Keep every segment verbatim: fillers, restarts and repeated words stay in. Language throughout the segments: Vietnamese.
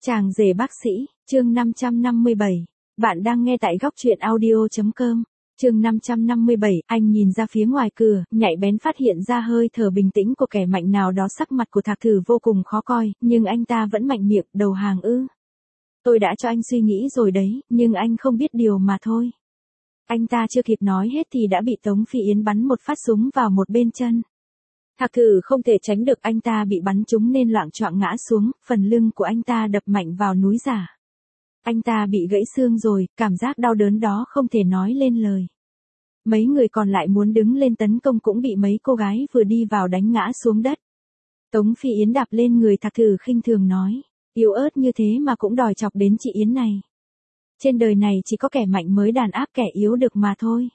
Chàng rể bác sĩ, chương năm trăm năm mươi bảy. Bạn đang nghe tại góc truyện audio.com. Chương năm trăm năm mươi bảy, anh nhìn ra phía ngoài cửa, nhạy bén phát hiện ra hơi thở bình tĩnh của kẻ mạnh nào đó. Sắc mặt của Thạc Thử vô cùng khó coi, nhưng anh ta vẫn mạnh miệng, đầu hàng ư. Tôi đã cho anh suy nghĩ rồi đấy, nhưng anh không biết điều mà thôi. Anh ta chưa kịp nói hết thì đã bị Tống Phi Yến bắn một phát súng vào một bên chân. Thạc Thử không thể tránh được, anh ta bị bắn trúng nên loạng choạng ngã xuống, phần lưng của anh ta đập mạnh vào núi giả. Anh ta bị gãy xương rồi, cảm giác đau đớn đó không thể nói lên lời. Mấy người còn lại muốn đứng lên tấn công cũng bị mấy cô gái vừa đi vào đánh ngã xuống đất. Tống Phi Yến đạp lên người Thạc Thử khinh thường nói, yếu ớt như thế mà cũng đòi chọc đến chị Yến này. Trên đời này chỉ có kẻ mạnh mới đàn áp kẻ yếu được mà thôi.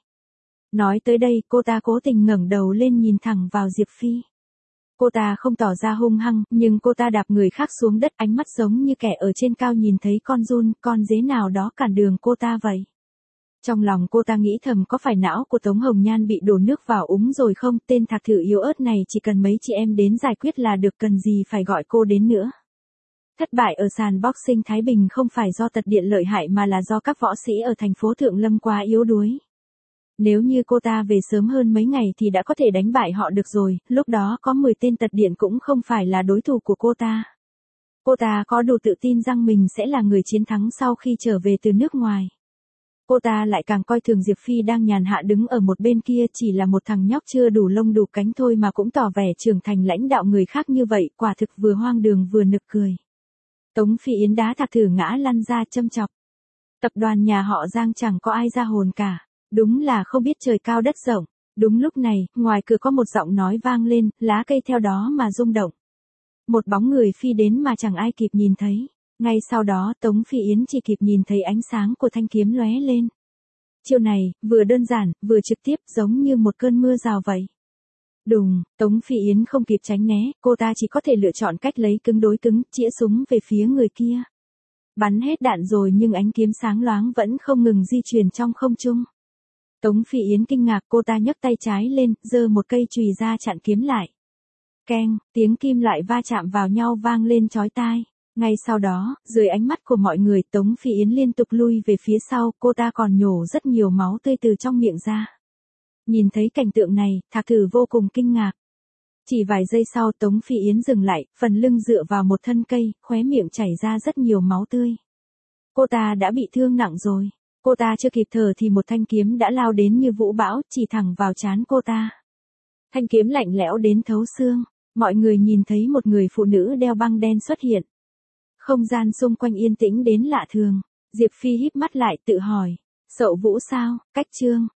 Nói tới đây, cô ta cố tình ngẩng đầu lên nhìn thẳng vào Diệp Phi. Cô ta không tỏ ra hung hăng, nhưng cô ta đạp người khác xuống đất, ánh mắt giống như kẻ ở trên cao nhìn thấy con giun, con dế nào đó cản đường cô ta vậy. Trong lòng cô ta nghĩ thầm, có phải não của Tống Hồng Nhan bị đổ nước vào úng rồi không, tên Thạc Thử yếu ớt này chỉ cần mấy chị em đến giải quyết là được, cần gì phải gọi cô đến nữa. Thất bại ở sàn boxing Thái Bình không phải do tật điện lợi hại mà là do các võ sĩ ở thành phố Thượng Lâm quá yếu đuối. Nếu như cô ta về sớm hơn mấy ngày thì đã có thể đánh bại họ được rồi, lúc đó có mười tên tật điện cũng không phải là đối thủ của cô ta. Cô ta có đủ tự tin rằng mình sẽ là người chiến thắng sau khi trở về từ nước ngoài. Cô ta lại càng coi thường Diệp Phi đang nhàn hạ đứng ở một bên kia, chỉ là một thằng nhóc chưa đủ lông đủ cánh thôi mà cũng tỏ vẻ trưởng thành lãnh đạo người khác như vậy, quả thực vừa hoang đường vừa nực cười. Tống Phi Yến đá Thạc Thử ngã lăn ra châm chọc. Tập đoàn nhà họ Giang chẳng có ai ra hồn cả. Đúng là không biết trời cao đất rộng. Đúng lúc này, ngoài cửa có một giọng nói vang lên, lá cây theo đó mà rung động. Một bóng người phi đến mà chẳng ai kịp nhìn thấy. Ngay sau đó, Tống Phi Yến chỉ kịp nhìn thấy ánh sáng của thanh kiếm lóe lên. Chiêu này, vừa đơn giản, vừa trực tiếp, giống như một cơn mưa rào vậy. Đùng, Tống Phi Yến không kịp tránh né, cô ta chỉ có thể lựa chọn cách lấy cứng đối cứng, chĩa súng về phía người kia. Bắn hết đạn rồi nhưng ánh kiếm sáng loáng vẫn không ngừng di chuyển trong không trung. Tống Phi Yến kinh ngạc, cô ta nhấc tay trái lên, giơ một cây chùy ra chặn kiếm lại. Keng, tiếng kim loại va chạm vào nhau vang lên chói tai. Ngay sau đó, dưới ánh mắt của mọi người, Tống Phi Yến liên tục lui về phía sau, cô ta còn nhổ rất nhiều máu tươi từ trong miệng ra. Nhìn thấy cảnh tượng này, Thạc Thử vô cùng kinh ngạc. Chỉ vài giây sau, Tống Phi Yến dừng lại, phần lưng dựa vào một thân cây, khóe miệng chảy ra rất nhiều máu tươi. Cô ta đã bị thương nặng rồi. Cô ta chưa kịp thở thì một thanh kiếm đã lao đến như vũ bão, chỉ thẳng vào trán cô ta. Thanh kiếm lạnh lẽo đến thấu xương. Mọi người nhìn thấy một người phụ nữ đeo băng đen xuất hiện. Không gian xung quanh yên tĩnh đến lạ thường. Diệp Phi híp mắt lại tự hỏi. Sậu Vũ sao, cách trương.